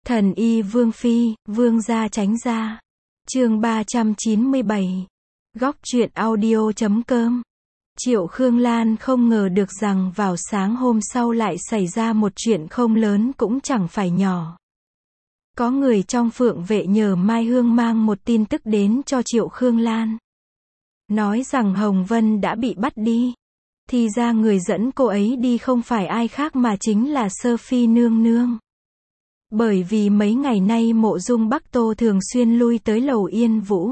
Thần y Vương Phi, Vương gia tránh ra. Chương 397. Góc truyện audio.com. Triệu Khương Lan không ngờ được rằng vào sáng hôm sau lại xảy ra một chuyện không lớn cũng chẳng phải nhỏ. Có người trong Phượng Vệ nhờ Mai Hương mang một tin tức đến cho Triệu Khương Lan. Nói rằng Hồng Vân đã bị bắt đi. Thì ra người dẫn cô ấy đi không phải ai khác mà chính là Sơ Phi nương nương. Bởi vì mấy ngày nay Mộ Dung Bắc Tô thường xuyên lui tới lầu Yên Vũ.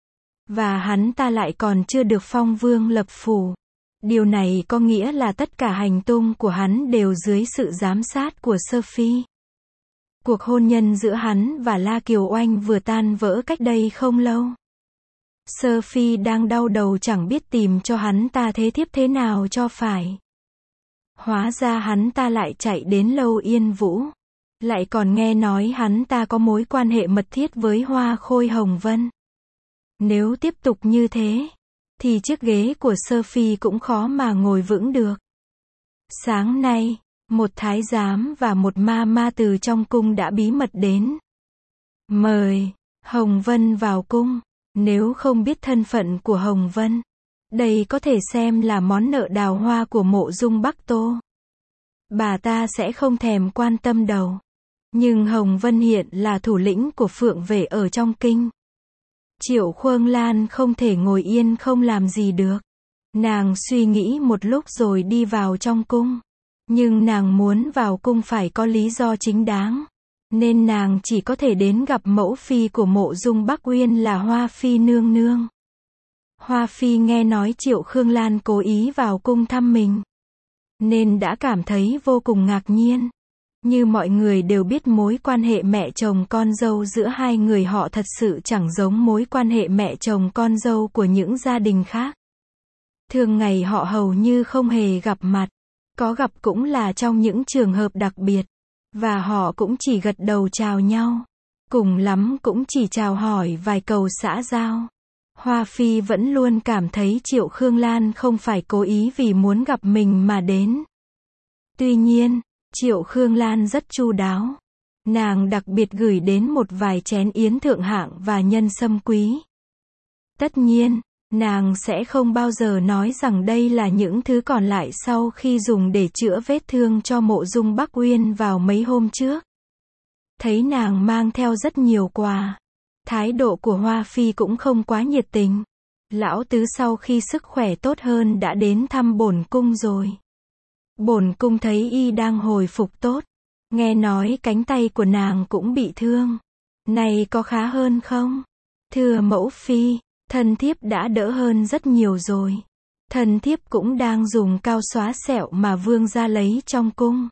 Và hắn ta lại còn chưa được phong vương lập phủ. Điều này có nghĩa là tất cả hành tung của hắn đều dưới sự giám sát của Sơ Phi. Cuộc hôn nhân giữa hắn và La Kiều Oanh vừa tan vỡ cách đây không lâu. Sơ Phi đang đau đầu chẳng biết tìm cho hắn ta thế thiếp thế nào cho phải. Hóa ra hắn ta lại chạy đến lâu Yên Vũ. Lại còn nghe nói hắn ta có mối quan hệ mật thiết với Hoa Khôi Hồng Vân. Nếu tiếp tục như thế, thì chiếc ghế của Sơ Phi cũng khó mà ngồi vững được. Sáng nay, một thái giám và một ma từ trong cung đã bí mật đến. Mời Hồng Vân vào cung. Nếu không biết thân phận của Hồng Vân, đây có thể xem là món nợ đào hoa của Mộ Dung Bắc Tô. Bà ta sẽ không thèm quan tâm đâu. Nhưng Hồng Vân hiện là thủ lĩnh của Phượng Vệ ở trong kinh. Triệu Khương Lan không thể ngồi yên không làm gì được. Nàng suy nghĩ một lúc rồi đi vào trong cung. Nhưng nàng muốn vào cung phải có lý do chính đáng. Nên nàng chỉ có thể đến gặp mẫu phi của Mộ Dung Bắc Uyên là Hoa Phi nương nương. Hoa Phi nghe nói Triệu Khương Lan cố ý vào cung thăm mình, nên đã cảm thấy vô cùng ngạc nhiên. Như mọi người đều biết mối quan hệ mẹ chồng con dâu giữa hai người họ thật sự chẳng giống mối quan hệ mẹ chồng con dâu của những gia đình khác. Thường ngày họ hầu như không hề gặp mặt. Có gặp cũng là trong những trường hợp đặc biệt. Và họ cũng chỉ gật đầu chào nhau. Cùng lắm cũng chỉ chào hỏi vài câu xã giao. Hoa Phi vẫn luôn cảm thấy Triệu Khương Lan không phải cố ý vì muốn gặp mình mà đến. Tuy nhiên, Triệu Khương Lan rất chu đáo. Nàng đặc biệt gửi đến một vài chén yến thượng hạng và nhân sâm quý. Tất nhiên, nàng sẽ không bao giờ nói rằng đây là những thứ còn lại sau khi dùng để chữa vết thương cho Mộ Dung Bắc Uyên vào mấy hôm trước. Thấy nàng mang theo rất nhiều quà. Thái độ của Hoa Phi cũng không quá nhiệt tình. Lão tứ sau khi sức khỏe tốt hơn đã đến thăm bổn cung rồi. Bổn cung thấy y đang hồi phục tốt. Nghe nói cánh tay của nàng cũng bị thương. Này có khá hơn không? Thưa mẫu phi, thần thiếp đã đỡ hơn rất nhiều rồi. Thần thiếp cũng đang dùng cao xóa sẹo mà vương gia lấy trong cung.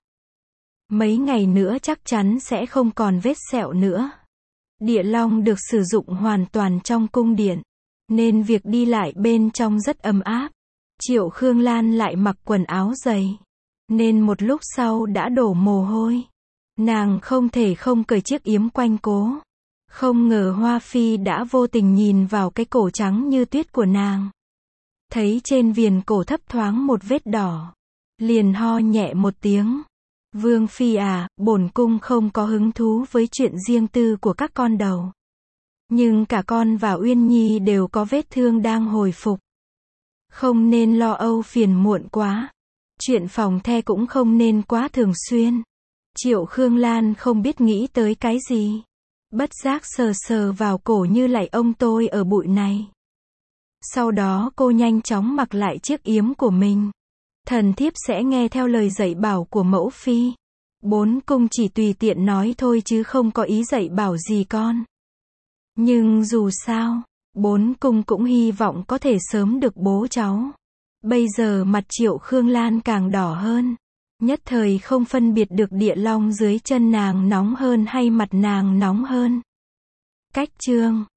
Mấy ngày nữa chắc chắn sẽ không còn vết sẹo nữa. Địa long được sử dụng hoàn toàn trong cung điện, nên việc đi lại bên trong rất ấm áp. Triệu Khương Lan lại mặc quần áo dày, nên một lúc sau đã đổ mồ hôi. Nàng không thể không cởi chiếc yếm quanh cố. Không ngờ Hoa Phi đã vô tình nhìn vào cái cổ trắng như tuyết của nàng. Thấy trên viền cổ thấp thoáng một vết đỏ. Liền ho nhẹ một tiếng. Vương Phi à, bổn cung không có hứng thú với chuyện riêng tư của các con đâu. Nhưng cả con và Uyên Nhi đều có vết thương đang hồi phục. Không nên lo âu phiền muộn quá. Chuyện phòng the cũng không nên quá thường xuyên. Triệu Khương Lan không biết nghĩ tới cái gì. Bất giác sờ sờ vào cổ như lạy ông tôi ở bụi này. Sau đó cô nhanh chóng mặc lại chiếc yếm của mình. Thần thiếp sẽ nghe theo lời dạy bảo của mẫu phi. Bốn cung chỉ tùy tiện nói thôi chứ không có ý dạy bảo gì con. Nhưng dù sao, bốn cung cũng hy vọng có thể sớm được bố cháu. Bây giờ mặt Triệu Khương Lan càng đỏ hơn. Nhất thời không phân biệt được địa long dưới chân nàng nóng hơn hay mặt nàng nóng hơn. Cách chương